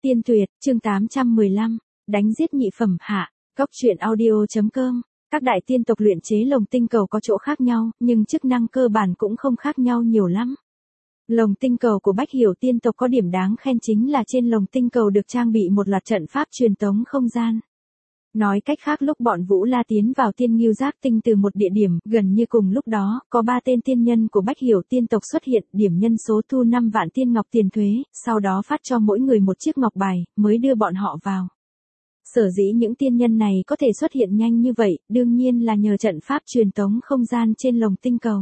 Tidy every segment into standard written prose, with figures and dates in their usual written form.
Tiên tuyệt, chương 815, đánh giết nhị phẩm hạ, góc truyện audio.com. Các đại tiên tộc luyện chế lồng tinh cầu có chỗ khác nhau, nhưng chức năng cơ bản cũng không khác nhau nhiều lắm. Lồng tinh cầu của Bách Hiểu tiên tộc có điểm đáng khen chính là trên lồng tinh cầu được trang bị một loạt trận pháp truyền tống không gian. Nói cách khác lúc bọn Vũ La tiến vào Tiên Ngưu Giác Tinh từ một địa điểm gần như cùng lúc đó, có 3 tên tiên nhân của Bách Hiểu tiên tộc xuất hiện, điểm nhân số thu 5 vạn tiên ngọc tiền thuế, sau đó phát cho mỗi người một chiếc ngọc bài, mới đưa bọn họ vào. Sở dĩ những tiên nhân này có thể xuất hiện nhanh như vậy, đương nhiên là nhờ trận pháp truyền tống không gian trên lồng tinh cầu.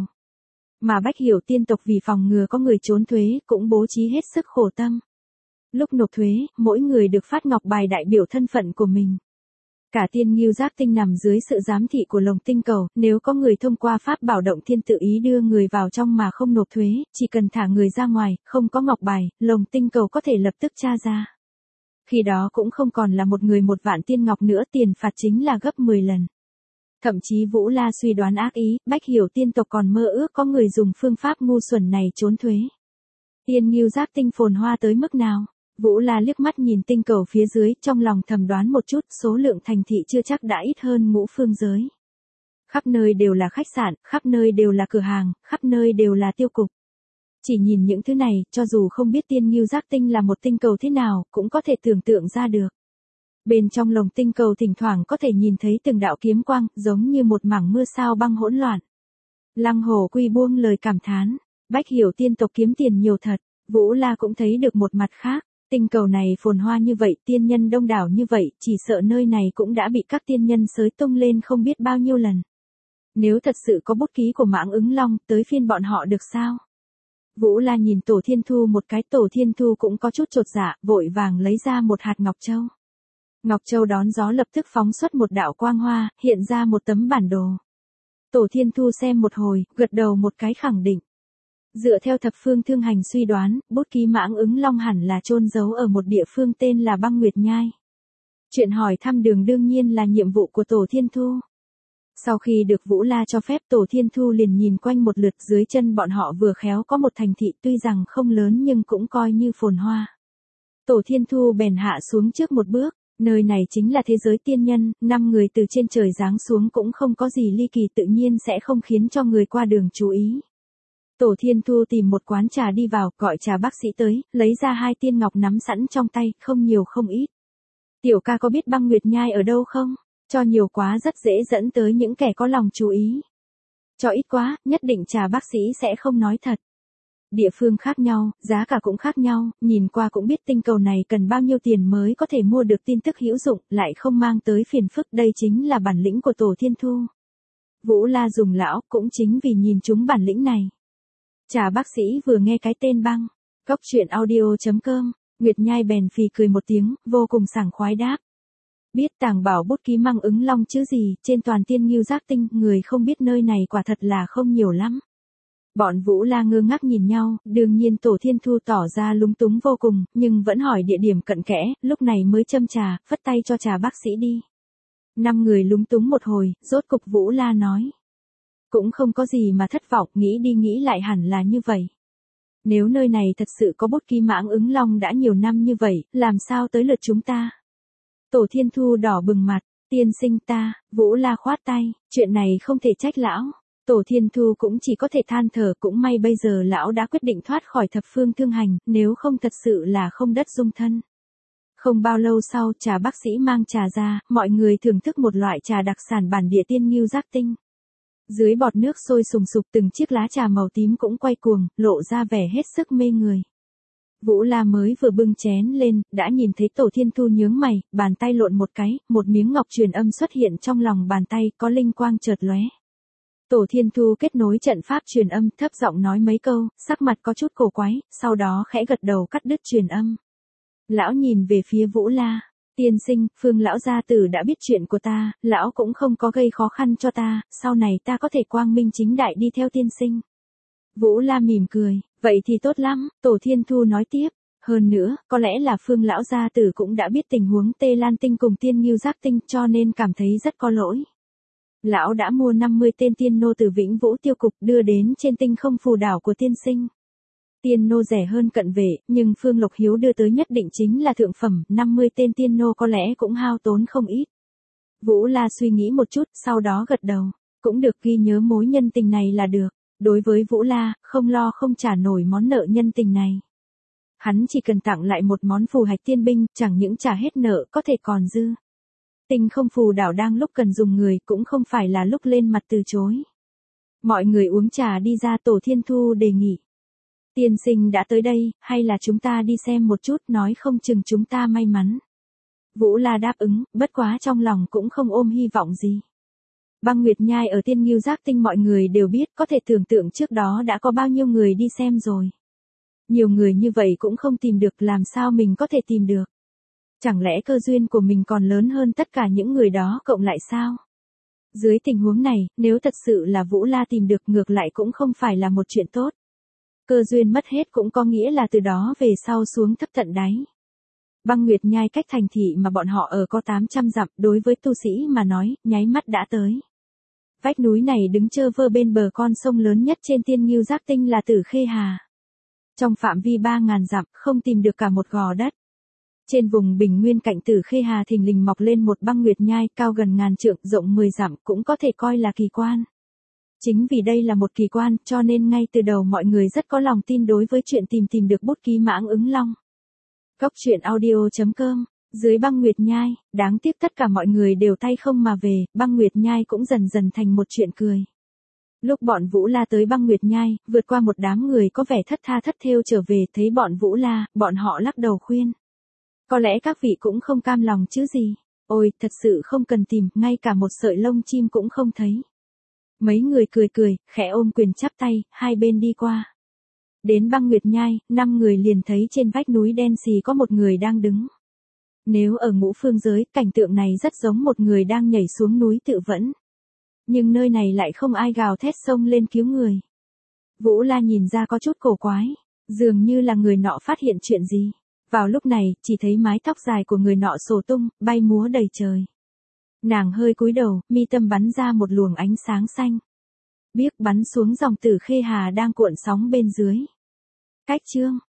Mà Bách Hiểu tiên tộc vì phòng ngừa có người trốn thuế, cũng bố trí hết sức khổ tâm. Lúc nộp thuế, mỗi người được phát ngọc bài đại biểu thân phận của mình. Cả Tiên Ngưu Giác Tinh nằm dưới sự giám thị của lồng tinh cầu, nếu có người thông qua pháp bảo động thiên tự ý đưa người vào trong mà không nộp thuế, chỉ cần thả người ra ngoài, không có ngọc bài, lồng tinh cầu có thể lập tức tra ra. Khi đó cũng không còn là một người 1 vạn tiên ngọc nữa, tiền phạt chính là gấp 10 lần. Thậm chí Vũ La suy đoán ác ý, Bách Hiểu tiên tộc còn mơ ước có người dùng phương pháp ngu xuẩn này trốn thuế. Tiên Ngưu Giác Tinh phồn hoa tới mức nào? Vũ La liếc mắt nhìn tinh cầu phía dưới, trong lòng thầm đoán một chút, số lượng thành thị chưa chắc đã ít hơn Ngũ Phương giới. Khắp nơi đều là khách sạn, khắp nơi đều là cửa hàng, khắp nơi đều là tiêu cục. Chỉ nhìn những thứ này, cho dù không biết Tiên Ngưu Giác Tinh là một tinh cầu thế nào, cũng có thể tưởng tượng ra được. Bên trong lồng tinh cầu thỉnh thoảng có thể nhìn thấy từng đạo kiếm quang, giống như một mảng mưa sao băng hỗn loạn. Lăng Hổ Quy buông lời cảm thán, Bách Hiểu tiên tộc kiếm tiền nhiều thật. Vũ La cũng thấy được một mặt khác. Tinh cầu này phồn hoa như vậy, tiên nhân đông đảo như vậy, chỉ sợ nơi này cũng đã bị các tiên nhân xới tung lên không biết bao nhiêu lần. Nếu thật sự có bút ký của Mãng Ứng Long, tới phiên bọn họ được sao? Vũ La nhìn Tổ Thiên Thu một cái, Tổ Thiên Thu cũng có chút chột dạ, vội vàng lấy ra một hạt ngọc châu. Ngọc châu đón gió lập tức phóng xuất một đạo quang hoa, hiện ra một tấm bản đồ. Tổ Thiên Thu xem một hồi, gật đầu một cái khẳng định. Dựa theo thập phương thương hành suy đoán, bút ký Mãng Ứng Long hẳn là chôn giấu ở một địa phương tên là Băng Nguyệt Nhai. Chuyện hỏi thăm đường đương nhiên là nhiệm vụ của Tổ Thiên Thu. Sau khi được Vũ La cho phép, Tổ Thiên Thu liền nhìn quanh một lượt, dưới chân bọn họ vừa khéo có một thành thị tuy rằng không lớn nhưng cũng coi như phồn hoa. Tổ Thiên Thu bèn hạ xuống trước một bước, nơi này chính là thế giới tiên nhân, 5 người từ trên trời giáng xuống cũng không có gì ly kỳ, tự nhiên sẽ không khiến cho người qua đường chú ý. Tổ Thiên Thu tìm một quán trà đi vào, gọi trà bác sĩ tới, lấy ra 2 tiên ngọc nắm sẵn trong tay, không nhiều không ít. Tiểu ca có biết Băng Nguyệt Nhai ở đâu không? Cho nhiều quá rất dễ dẫn tới những kẻ có lòng chú ý. Cho ít quá, nhất định trà bác sĩ sẽ không nói thật. Địa phương khác nhau, giá cả cũng khác nhau, nhìn qua cũng biết tinh cầu này cần bao nhiêu tiền mới có thể mua được tin tức hữu dụng, lại không mang tới phiền phức, đây chính là bản lĩnh của Tổ Thiên Thu. Vũ La dùng lão, cũng chính vì nhìn chúng bản lĩnh này. Trà bác sĩ vừa nghe cái tên Băng, góc truyện audio.com, Nguyệt Nhai bèn phì cười một tiếng, vô cùng sảng khoái đáp. Biết tàng bảo bút ký Mãng Ứng Long chứ gì, trên toàn Tiên Ngưu Giác Tinh, người không biết nơi này quả thật là không nhiều lắm. Bọn Vũ La ngơ ngác nhìn nhau, đương nhiên Tổ Thiên Thu tỏ ra lúng túng vô cùng, nhưng vẫn hỏi địa điểm cận kẽ, lúc này mới châm trà, phất tay cho trà bác sĩ đi. 5 người lúng túng một hồi, rốt cục Vũ La nói. Cũng không có gì mà thất vọng, nghĩ đi nghĩ lại hẳn là như vậy. Nếu nơi này thật sự có bút ký Mãng Ứng Long đã nhiều năm như vậy, làm sao tới lượt chúng ta? Tổ Thiên Thu đỏ bừng mặt, tiên sinh ta, Vũ La khoát tay, chuyện này không thể trách lão. Tổ Thiên Thu cũng chỉ có thể than thở, cũng may bây giờ lão đã quyết định thoát khỏi thập phương thương hành, nếu không thật sự là không đất dung thân. Không bao lâu sau, trà bác sĩ mang trà ra, mọi người thưởng thức một loại trà đặc sản bản địa Tiên Ngưu Giác Tinh. Dưới bọt nước sôi sùng sục, từng chiếc lá trà màu tím cũng quay cuồng, lộ ra vẻ hết sức mê người. Vũ La mới vừa bưng chén lên, đã nhìn thấy Tổ Thiên Thu nhướng mày, bàn tay lộn một cái, một miếng ngọc truyền âm xuất hiện trong lòng bàn tay, có linh quang chợt lóe. Tổ Thiên Thu kết nối trận pháp truyền âm, thấp giọng nói mấy câu, sắc mặt có chút cổ quái, sau đó khẽ gật đầu cắt đứt truyền âm. Lão nhìn về phía Vũ La, tiên sinh, Phương lão gia tử đã biết chuyện của ta, lão cũng không có gây khó khăn cho ta, sau này ta có thể quang minh chính đại đi theo tiên sinh. Vũ La mỉm cười, vậy thì tốt lắm, Tổ Thiên Thu nói tiếp, hơn nữa, có lẽ là Phương lão gia tử cũng đã biết tình huống Tê Lan Tinh cùng Tiên Ngưu Giác Tinh, cho nên cảm thấy rất có lỗi. Lão đã mua 50 tên tiên nô từ Vĩnh Vũ tiêu cục đưa đến trên tinh không phù đảo của tiên sinh. Tiên nô rẻ hơn cận vệ, nhưng Phương Lộc Hiếu đưa tới nhất định chính là thượng phẩm, 50 tên tiên nô có lẽ cũng hao tốn không ít. Vũ La suy nghĩ một chút, sau đó gật đầu. Cũng được, ghi nhớ mối nhân tình này là được. Đối với Vũ La, không lo không trả nổi món nợ nhân tình này. Hắn chỉ cần tặng lại một món phù hạch tiên binh, chẳng những trả hết nợ có thể còn dư. Tinh không phù đảo đang lúc cần dùng người, cũng không phải là lúc lên mặt từ chối. Mọi người uống trà đi ra, Tổ Thiên Thu đề nghị. Tiên sinh đã tới đây, hay là chúng ta đi xem một chút, nói không chừng chúng ta may mắn. Vũ La đáp ứng, bất quá trong lòng cũng không ôm hy vọng gì. Băng Nguyệt Nhai ở Tiên Ngưu Giác Tinh mọi người đều biết, có thể tưởng tượng trước đó đã có bao nhiêu người đi xem rồi. Nhiều người như vậy cũng không tìm được, làm sao mình có thể tìm được. Chẳng lẽ cơ duyên của mình còn lớn hơn tất cả những người đó cộng lại sao? Dưới tình huống này, nếu thật sự là Vũ La tìm được, ngược lại cũng không phải là một chuyện tốt. Cơ duyên mất hết cũng có nghĩa là từ đó về sau xuống thấp tận đáy. Băng Nguyệt Nhai cách thành thị mà bọn họ ở có 800 dặm, đối với tu sĩ mà nói, nháy mắt đã tới. Vách núi này đứng trơ vơ bên bờ con sông lớn nhất trên Tiên Ngưu Giác Tinh là Tử Khê Hà. Trong phạm vi 3.000 dặm, không tìm được cả một gò đất. Trên vùng bình nguyên cạnh Tử Khê Hà thình lình mọc lên một băng nguyệt nhai cao gần 1000 trượng, rộng 10 dặm, cũng có thể coi là kỳ quan. Chính vì đây là một kỳ quan, cho nên ngay từ đầu mọi người rất có lòng tin đối với chuyện tìm được bút ký Mãng Ứng Long. Cốc truyện audio.com. Dưới băng nguyệt nhai, đáng tiếc tất cả mọi người đều tay không mà về, băng nguyệt nhai cũng dần dần thành một chuyện cười. Lúc bọn Vũ La tới băng nguyệt nhai, vượt qua một đám người có vẻ thất tha thất thểu trở về, thấy bọn Vũ La, bọn họ lắc đầu khuyên. Có lẽ các vị cũng không cam lòng chứ gì. Ôi, thật sự không cần tìm, ngay cả một sợi lông chim cũng không thấy. Mấy người cười, khẽ ôm quyền chắp tay, hai bên đi qua. Đến băng nguyệt nhai, 5 người liền thấy trên vách núi đen xì có một người đang đứng. Nếu ở Ngũ Phương giới, cảnh tượng này rất giống một người đang nhảy xuống núi tự vẫn. Nhưng nơi này lại không ai gào thét xông lên cứu người. Vũ La nhìn ra có chút cổ quái, dường như là người nọ phát hiện chuyện gì. Vào lúc này, chỉ thấy mái tóc dài của người nọ xổ tung, bay múa đầy trời. Nàng hơi cúi đầu, mi tâm bắn ra một luồng ánh sáng xanh. Biếc bắn xuống dòng Tử Khê Hà đang cuộn sóng bên dưới. Cách chương